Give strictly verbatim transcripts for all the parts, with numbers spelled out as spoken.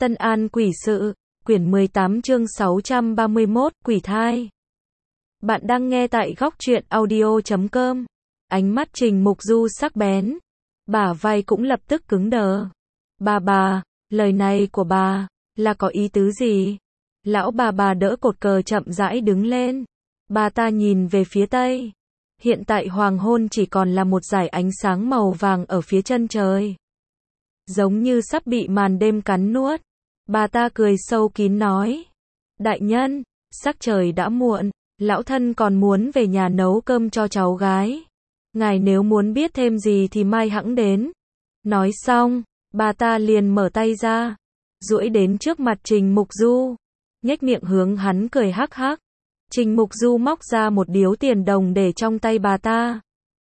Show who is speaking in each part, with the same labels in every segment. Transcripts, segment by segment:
Speaker 1: Tân An quỷ sự, quyển mười tám chương sáu trăm ba mươi mốt, quỷ thai. Bạn đang nghe tại góc truyện audio chấm com. Ánh mắt Trình Mục Du sắc bén. Bả vai cũng lập tức cứng đờ. Bà bà, lời này của bà, là có ý tứ gì? Lão bà bà đỡ cột cờ chậm rãi đứng lên. Bà ta nhìn về phía tây. Hiện tại hoàng hôn chỉ còn là một dải ánh sáng màu vàng ở phía chân trời. Giống như sắp bị màn đêm cắn nuốt. Bà ta cười sâu kín nói. Đại nhân, sắc trời đã muộn, lão thân còn muốn về nhà nấu cơm cho cháu gái. Ngài nếu muốn biết thêm gì thì mai hẵng đến. Nói xong, bà ta liền mở tay ra, duỗi đến trước mặt Trình Mục Du, nhếch miệng hướng hắn cười hắc hắc. Trình Mục Du móc ra một điếu tiền đồng để trong tay bà ta.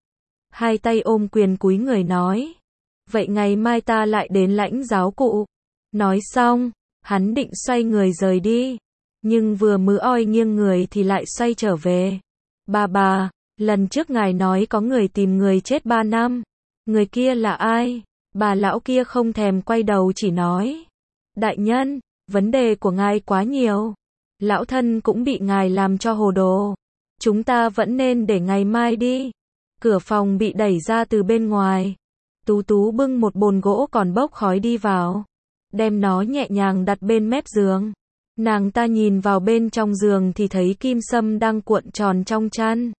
Speaker 1: Hai tay ôm quyền cúi người nói. Vậy ngày mai ta lại đến lãnh giáo cụ. Nói xong, hắn định xoay người rời đi. Nhưng vừa mứ oi nghiêng người thì lại xoay trở về. Bà bà, lần trước ngài nói có người tìm người chết ba năm. Người kia là ai? Bà lão kia không thèm quay đầu chỉ nói. Đại nhân, vấn đề của ngài quá nhiều. Lão thân cũng bị ngài làm cho hồ đồ. Chúng ta vẫn nên để ngày mai đi. Cửa phòng bị đẩy ra từ bên ngoài. Tú Tú bưng một bồn gỗ còn bốc khói đi vào. Đem nó nhẹ nhàng đặt bên mép giường. Nàng ta nhìn vào bên trong giường thì thấy Kim Sâm đang cuộn tròn trong chăn.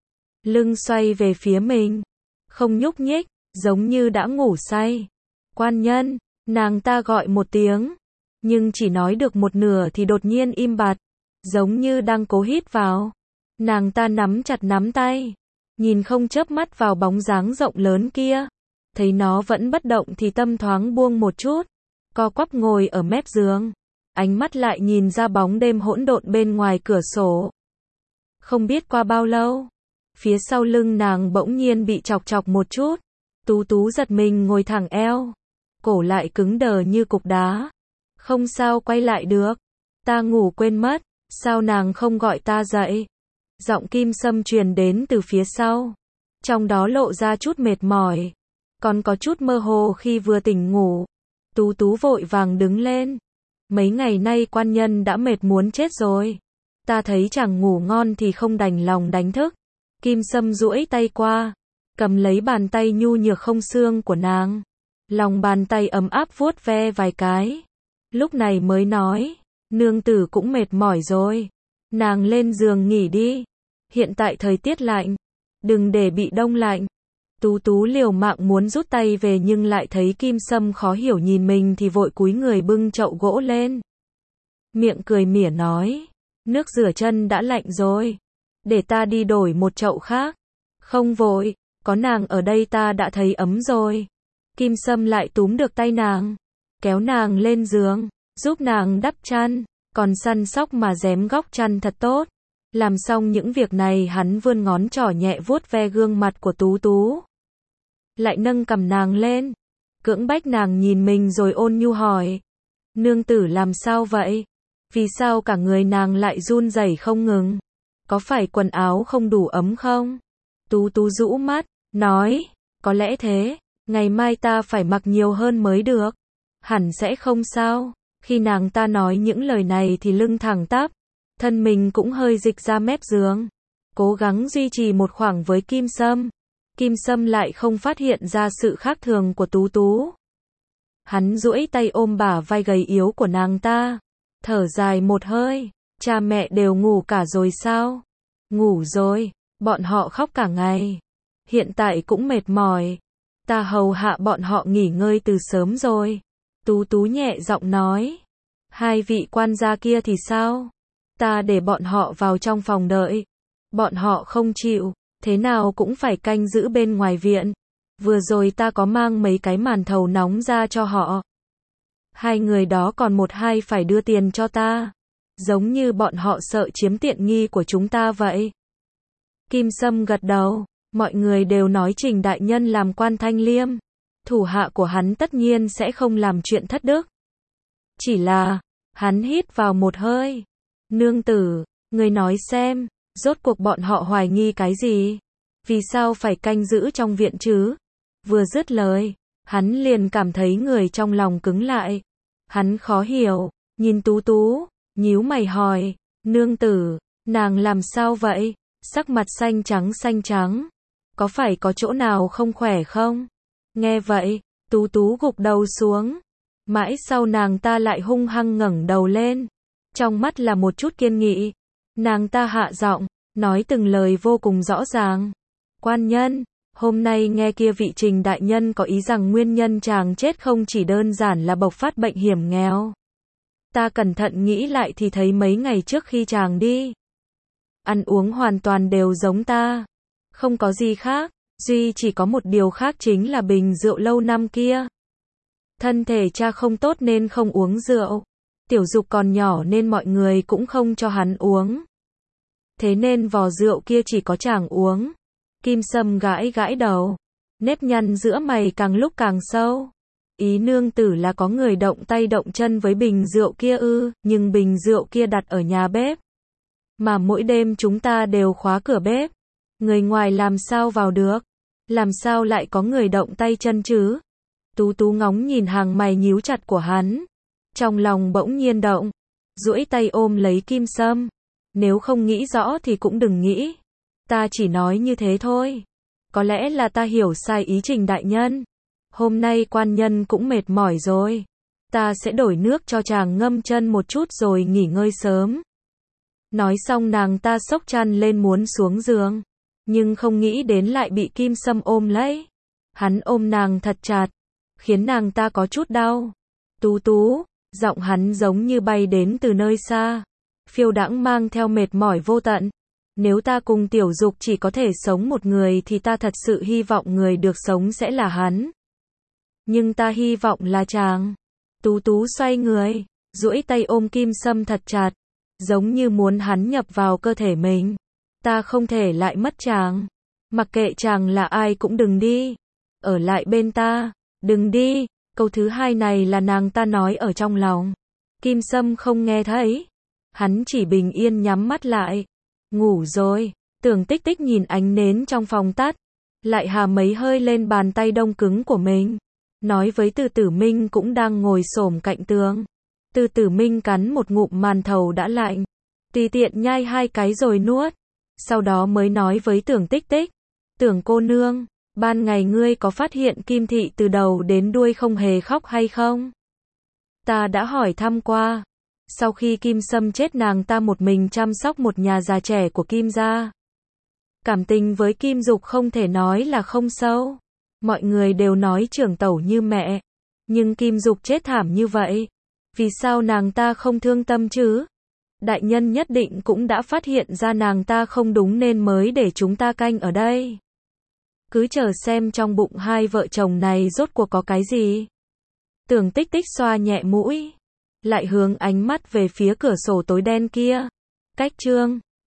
Speaker 1: Lưng xoay về phía mình. Không nhúc nhích, giống như đã ngủ say. Quan nhân, nàng ta gọi một tiếng. Nhưng chỉ nói được một nửa thì đột nhiên im bặt. Giống như đang cố hít vào. Nàng ta nắm chặt nắm tay. Nhìn không chớp mắt vào bóng dáng rộng lớn kia. Thấy nó vẫn bất động thì tâm thoáng buông một chút. Co quắp ngồi ở mép giường. Ánh mắt lại nhìn ra bóng đêm hỗn độn bên ngoài cửa sổ. Không biết qua bao lâu, phía sau lưng nàng bỗng nhiên bị chọc chọc một chút. Tú Tú giật mình ngồi thẳng eo. Cổ lại cứng đờ như cục đá. Không sao quay lại được. Ta ngủ quên mất. Sao nàng không gọi ta dậy? Giọng Kim Sâm truyền đến từ phía sau. Trong đó lộ ra chút mệt mỏi. Còn có chút mơ hồ khi vừa tỉnh ngủ. Tú Tú vội vàng đứng lên. Mấy ngày nay quan nhân đã mệt muốn chết rồi. Ta thấy chẳng ngủ ngon thì không đành lòng đánh thức. Kim Sâm duỗi tay qua. Cầm lấy bàn tay nhu nhược không xương của nàng. Lòng bàn tay ấm áp vuốt ve vài cái. Lúc này mới nói. Nương tử cũng mệt mỏi rồi. Nàng lên giường nghỉ đi. Hiện tại thời tiết lạnh. Đừng để bị đông lạnh. Tú Tú liều mạng muốn rút tay về nhưng lại thấy Kim Sâm khó hiểu nhìn mình thì vội cúi người bưng chậu gỗ lên. Miệng cười mỉa nói. Nước rửa chân đã lạnh rồi. Để ta đi đổi một chậu khác. Không vội, có nàng ở đây ta đã thấy ấm rồi. Kim Sâm lại túm được tay nàng. Kéo nàng lên giường, giúp nàng đắp chăn. Còn săn sóc mà rém góc chăn thật tốt. Làm xong những việc này hắn vươn ngón trỏ nhẹ vuốt ve gương mặt của Tú Tú. Lại nâng cầm nàng lên. Cưỡng bách nàng nhìn mình rồi ôn nhu hỏi. Nương tử làm sao vậy? Vì sao cả người nàng lại run rẩy không ngừng? Có phải quần áo không đủ ấm không? Tú Tú rũ mắt, nói. Có lẽ thế, ngày mai ta phải mặc nhiều hơn mới được. Hẳn sẽ không sao. Khi nàng ta nói những lời này thì lưng thẳng tắp. Thân mình cũng hơi dịch ra mép giường. Cố gắng duy trì một khoảng với Kim Sâm. Kim Sâm lại không phát hiện ra sự khác thường của Tú Tú. Hắn duỗi tay ôm bả vai gầy yếu của nàng ta. Thở dài một hơi. Cha mẹ đều ngủ cả rồi sao? Ngủ rồi. Bọn họ khóc cả ngày. Hiện tại cũng mệt mỏi. Ta hầu hạ bọn họ nghỉ ngơi từ sớm rồi. Tú Tú nhẹ giọng nói. Hai vị quan gia kia thì sao? Ta để bọn họ vào trong phòng đợi. Bọn họ không chịu. Thế nào cũng phải canh giữ bên ngoài viện. Vừa rồi ta có mang mấy cái màn thầu nóng ra cho họ. Hai người đó còn một hai phải đưa tiền cho ta. Giống như bọn họ sợ chiếm tiện nghi của chúng ta vậy. Kim Sâm gật đầu. Mọi người đều nói Trình đại nhân làm quan thanh liêm. Thủ hạ của hắn tất nhiên sẽ không làm chuyện thất đức. Chỉ là, hắn hít vào một hơi. Nương tử, người nói xem. Rốt cuộc bọn họ hoài nghi cái gì? Vì sao phải canh giữ trong viện chứ? Vừa dứt lời, hắn liền cảm thấy người trong lòng cứng lại. Hắn khó hiểu, nhìn Tú Tú, nhíu mày hỏi, nương tử, nàng làm sao vậy? Sắc mặt xanh trắng xanh trắng. Có phải có chỗ nào không khỏe không? Nghe vậy, Tú Tú gục đầu xuống. Mãi sau nàng ta lại hung hăng ngẩng đầu lên. Trong mắt là một chút kiên nghị. Nàng ta hạ giọng, nói từng lời vô cùng rõ ràng. Quan nhân, hôm nay nghe kia vị Trình đại nhân có ý rằng nguyên nhân chàng chết không chỉ đơn giản là bộc phát bệnh hiểm nghèo. Ta cẩn thận nghĩ lại thì thấy mấy ngày trước khi chàng đi, ăn uống hoàn toàn đều giống ta. Không có gì khác, duy chỉ có một điều khác chính là bình rượu lâu năm kia. Thân thể cha không tốt nên không uống rượu. Tiểu Dục còn nhỏ nên mọi người cũng không cho hắn uống. Thế nên vò rượu kia chỉ có chàng uống. Kim Sâm gãi gãi đầu. Nếp nhăn giữa mày càng lúc càng sâu. Ý nương tử là có người động tay động chân với bình rượu kia ư, nhưng bình rượu kia đặt ở nhà bếp. Mà mỗi đêm chúng ta đều khóa cửa bếp. Người ngoài làm sao vào được? Làm sao lại có người động tay chân chứ? Tú Tú ngóng nhìn hàng mày nhíu chặt của hắn. Trong lòng bỗng nhiên động. Duỗi tay ôm lấy Kim Sâm. Nếu không nghĩ rõ thì cũng đừng nghĩ. Ta chỉ nói như thế thôi. Có lẽ là ta hiểu sai ý Trình đại nhân. Hôm nay quan nhân cũng mệt mỏi rồi. Ta sẽ đổi nước cho chàng ngâm chân một chút rồi nghỉ ngơi sớm. Nói xong nàng ta xốc chăn lên muốn xuống giường. Nhưng không nghĩ đến lại bị Kim Sâm ôm lấy. Hắn ôm nàng thật chặt, khiến nàng ta có chút đau. Tú Tú, giọng hắn giống như bay đến từ nơi xa. Phiêu đãng mang theo mệt mỏi vô tận. Nếu ta cùng Tiểu Dục chỉ có thể sống một người thì ta thật sự hy vọng người được sống sẽ là hắn. Nhưng ta hy vọng là chàng. Tú Tú xoay người, duỗi tay ôm Kim Sâm thật chặt, giống như muốn hắn nhập vào cơ thể mình. Ta không thể lại mất chàng. Mặc kệ chàng là ai cũng đừng đi. Ở lại bên ta, đừng đi. Câu thứ hai này là nàng ta nói ở trong lòng. Kim Sâm không nghe thấy. Hắn chỉ bình yên nhắm mắt lại. Ngủ rồi. Tưởng Tích Tích nhìn ánh nến trong phòng tắt. Lại hà mấy hơi lên bàn tay đông cứng của mình. Nói với Từ Tử Minh cũng đang ngồi xổm cạnh tường. Từ Tử Minh cắn một ngụm màn thầu đã lạnh. Tùy tiện nhai hai cái rồi nuốt. Sau đó mới nói với Tưởng Tích Tích. Tưởng cô nương, ban ngày ngươi có phát hiện Kim Thị từ đầu đến đuôi không hề khóc hay không? Ta đã hỏi thăm qua. Sau khi Kim Sâm chết nàng ta một mình chăm sóc một nhà già trẻ của Kim gia. Cảm tình với Kim Dục không thể nói là không sâu. Mọi người đều nói trưởng tẩu như mẹ. Nhưng Kim Dục chết thảm như vậy. Vì sao nàng ta không thương tâm chứ? Đại nhân nhất định cũng đã phát hiện ra nàng ta không đúng nên mới để chúng ta canh ở đây. Cứ chờ xem trong bụng hai vợ chồng này rốt cuộc có cái gì. Tưởng Tích Tích xoa nhẹ mũi. Lại hướng ánh mắt về phía cửa sổ tối đen kia. Cách chương